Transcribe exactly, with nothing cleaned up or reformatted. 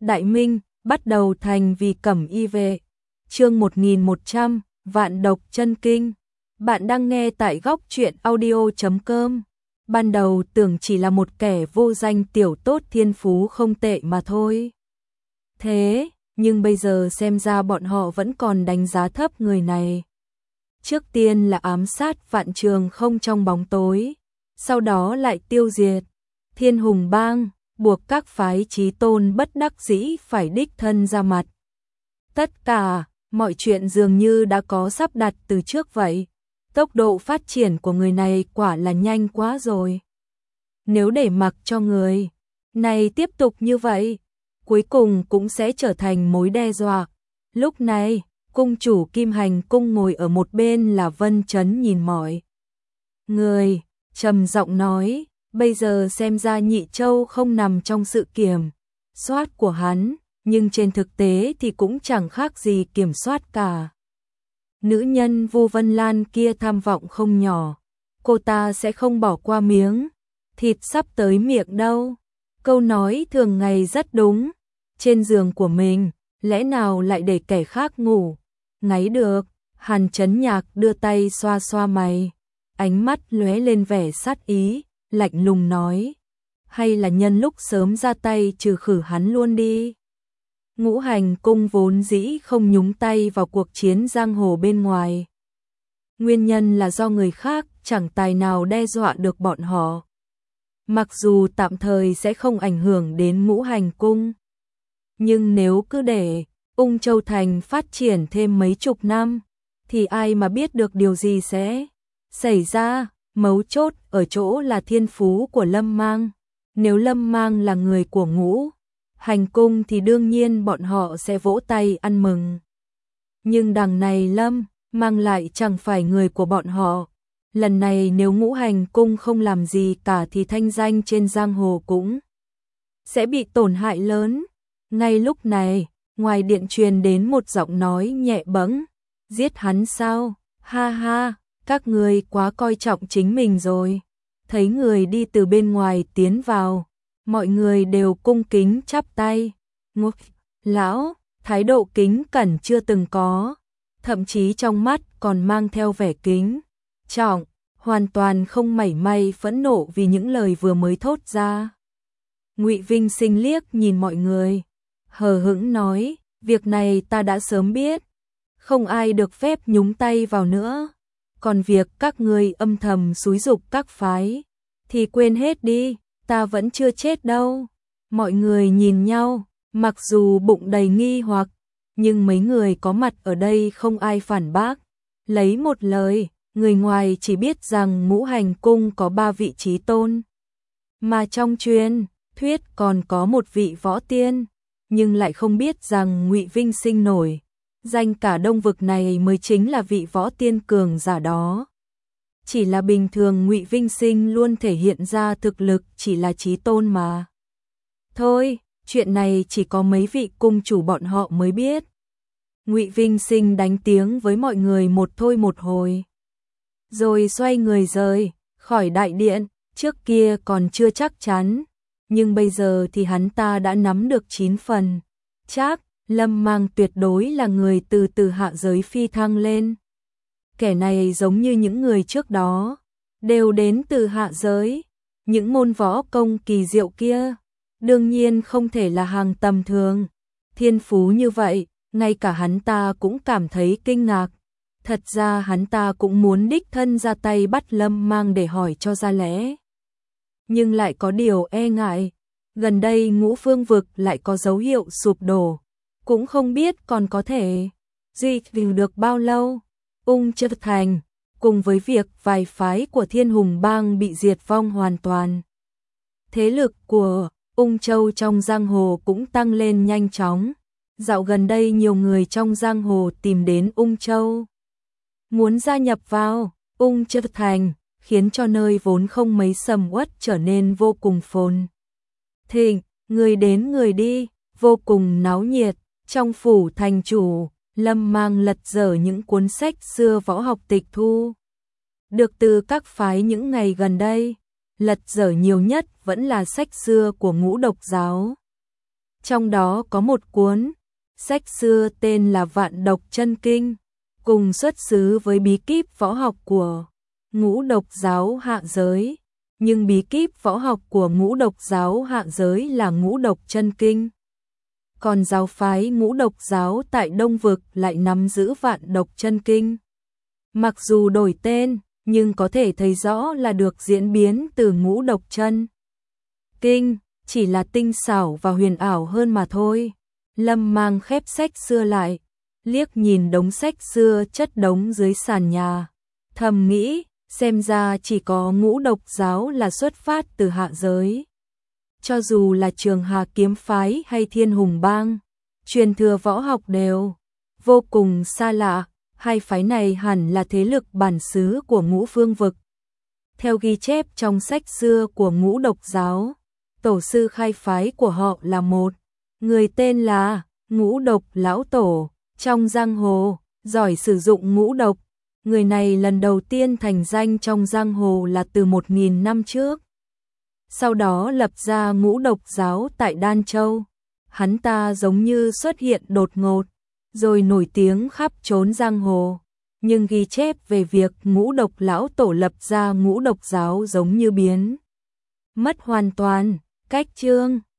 Đại Minh, bắt đầu thành vì cẩm y vệ. Chương một nghìn một trăm, Vạn độc chân kinh. Bạn đang nghe tại góc truyện audio chấm com. Ban đầu tưởng chỉ là một kẻ vô danh tiểu tốt thiên phú không tệ mà thôi. Thế, nhưng bây giờ xem ra bọn họ vẫn còn đánh giá thấp người này. Trước tiên là ám sát Vạn Trường Không trong bóng tối, sau đó lại tiêu diệt Thiên Hùng Bang, buộc các phái chí tôn bất đắc dĩ phải đích thân ra mặt. Tất cả, mọi chuyện dường như đã có sắp đặt từ trước vậy. Tốc độ phát triển của người này quả là nhanh quá rồi. Nếu để mặc cho người này tiếp tục như vậy, cuối cùng cũng sẽ trở thành mối đe dọa. Lúc này, cung chủ Kim Hành cung ngồi ở một bên là Vân Chấn nhìn mọi người, trầm giọng nói, bây giờ xem ra Nhị Châu không nằm trong sự kiểm soát của hắn, nhưng trên thực tế thì cũng chẳng khác gì kiểm soát cả. Nữ nhân Vu Vân Lan kia tham vọng không nhỏ, cô ta sẽ không bỏ qua miếng thịt sắp tới miệng đâu. Câu nói thường ngày rất đúng, trên giường của mình, lẽ nào lại để kẻ khác ngủ ngáy được. Hàn Chấn Nhạc đưa tay xoa xoa mày, ánh mắt lóe lên vẻ sát ý, lạnh lùng nói, hay là nhân lúc sớm ra tay trừ khử hắn luôn đi. Ngũ Hành cung vốn dĩ không nhúng tay vào cuộc chiến giang hồ bên ngoài. Nguyên nhân là do người khác chẳng tài nào đe dọa được bọn họ. Mặc dù tạm thời sẽ không ảnh hưởng đến Ngũ Hành cung, nhưng nếu cứ để Ung Châu Thành phát triển thêm mấy chục năm, thì ai mà biết được điều gì sẽ xảy ra. Mấu chốt ở chỗ là thiên phú của Lâm Mang. Nếu Lâm Mang là người của Ngũ Hành cung thì đương nhiên bọn họ sẽ vỗ tay ăn mừng. Nhưng đằng này Lâm Mang lại chẳng phải người của bọn họ. Lần này nếu Ngũ Hành cung không làm gì cả thì thanh danh trên giang hồ cũng sẽ bị tổn hại lớn. Ngay lúc này, ngoài điện truyền đến một giọng nói nhẹ bẫng, giết hắn sao? Ha ha, các người quá coi trọng chính mình rồi. Thấy người đi từ bên ngoài tiến vào, mọi người đều cung kính chắp tay. Ngốc lão, thái độ kính cẩn chưa từng có, thậm chí trong mắt còn mang theo vẻ kính trọng, hoàn toàn không mảy may phẫn nộ vì những lời vừa mới thốt ra. Ngụy Vinh Sinh liếc nhìn mọi người, hờ hững nói, việc này ta đã sớm biết, không ai được phép nhúng tay vào nữa. Còn việc các ngươi âm thầm xúi giục các phái thì quên hết đi, ta vẫn chưa chết đâu. Mọi người nhìn nhau, mặc dù bụng đầy nghi hoặc, nhưng mấy người có mặt ở đây không ai phản bác. Lấy một lời, người ngoài chỉ biết rằng Ngũ Hành cung có ba vị chí tôn, mà trong truyền thuyết còn có một vị võ tiên, nhưng lại không biết rằng Ngụy Vinh Sinh nổi danh cả Đông vực này mới chính là vị võ tiên cường giả đó. Chỉ là bình thường Ngụy Vinh Sinh luôn thể hiện ra thực lực chỉ là chí tôn mà. Thôi, chuyện này chỉ có mấy vị cung chủ bọn họ mới biết. Ngụy Vinh Sinh đánh tiếng với mọi người một thôi một hồi, rồi xoay người rời khỏi đại điện. Trước kia còn chưa chắc chắn, nhưng bây giờ thì hắn ta đã nắm được chín phần chắc Lâm Mang tuyệt đối là người từ từ hạ giới phi thăng lên. Kẻ này giống như những người trước đó, đều đến từ hạ giới. Những môn võ công kỳ diệu kia, đương nhiên không thể là hàng tầm thường. Thiên phú như vậy, ngay cả hắn ta cũng cảm thấy kinh ngạc. Thật ra hắn ta cũng muốn đích thân ra tay bắt Lâm Mang để hỏi cho ra lẽ. Nhưng lại có điều e ngại, gần đây Ngũ Phương vực lại có dấu hiệu sụp đổ, cũng không biết còn có thể duy trì được bao lâu. Ung Châu Thành, cùng với việc vài phái của Thiên Hùng Bang bị diệt vong hoàn toàn, thế lực của Ung Châu trong giang hồ cũng tăng lên nhanh chóng. Dạo gần đây nhiều người trong giang hồ tìm đến Ung Châu, muốn gia nhập vào Ung Châu Thành, khiến cho nơi vốn không mấy sầm uất trở nên vô cùng phồn thịnh, người đến người đi, vô cùng náo nhiệt. Trong phủ thành chủ, Lâm Mang lật dở những cuốn sách xưa võ học tịch thu được từ các phái những ngày gần đây. Lật dở nhiều nhất vẫn là sách xưa của Ngũ Độc giáo. Trong đó có một cuốn sách xưa tên là Vạn Độc Chân Kinh, cùng xuất xứ với bí kíp võ học của Ngũ Độc giáo hạ giới, nhưng bí kíp võ học của Ngũ Độc giáo hạ giới là Ngũ Độc Chân Kinh. Còn giáo phái Ngũ Độc giáo tại Đông Vực lại nắm giữ Vạn Độc Chân Kinh. Mặc dù đổi tên, nhưng có thể thấy rõ là được diễn biến từ Ngũ Độc Chân Kinh, chỉ là tinh xảo và huyền ảo hơn mà thôi. Lâm Mang khép sách xưa lại, liếc nhìn đống sách xưa chất đống dưới sàn nhà, thầm nghĩ, xem ra chỉ có Ngũ Độc giáo là xuất phát từ hạ giới. Cho dù là Trường Hà kiếm phái hay Thiên Hùng bang, truyền thừa võ học đều vô cùng xa lạ, hai phái này hẳn là thế lực bản xứ của Ngũ Phương vực. Theo ghi chép trong sách xưa của Ngũ Độc giáo, tổ sư khai phái của họ là một người tên là Ngũ Độc lão tổ, trong giang hồ giỏi sử dụng ngũ độc. Người này lần đầu tiên thành danh trong giang hồ là từ một nghìn năm trước. Sau đó lập ra Ngũ Độc giáo tại Đan Châu. Hắn ta giống như xuất hiện đột ngột, rồi nổi tiếng khắp chốn giang hồ. Nhưng ghi chép về việc Ngũ Độc lão tổ lập ra Ngũ Độc giáo giống như biến mất hoàn toàn. Cách chương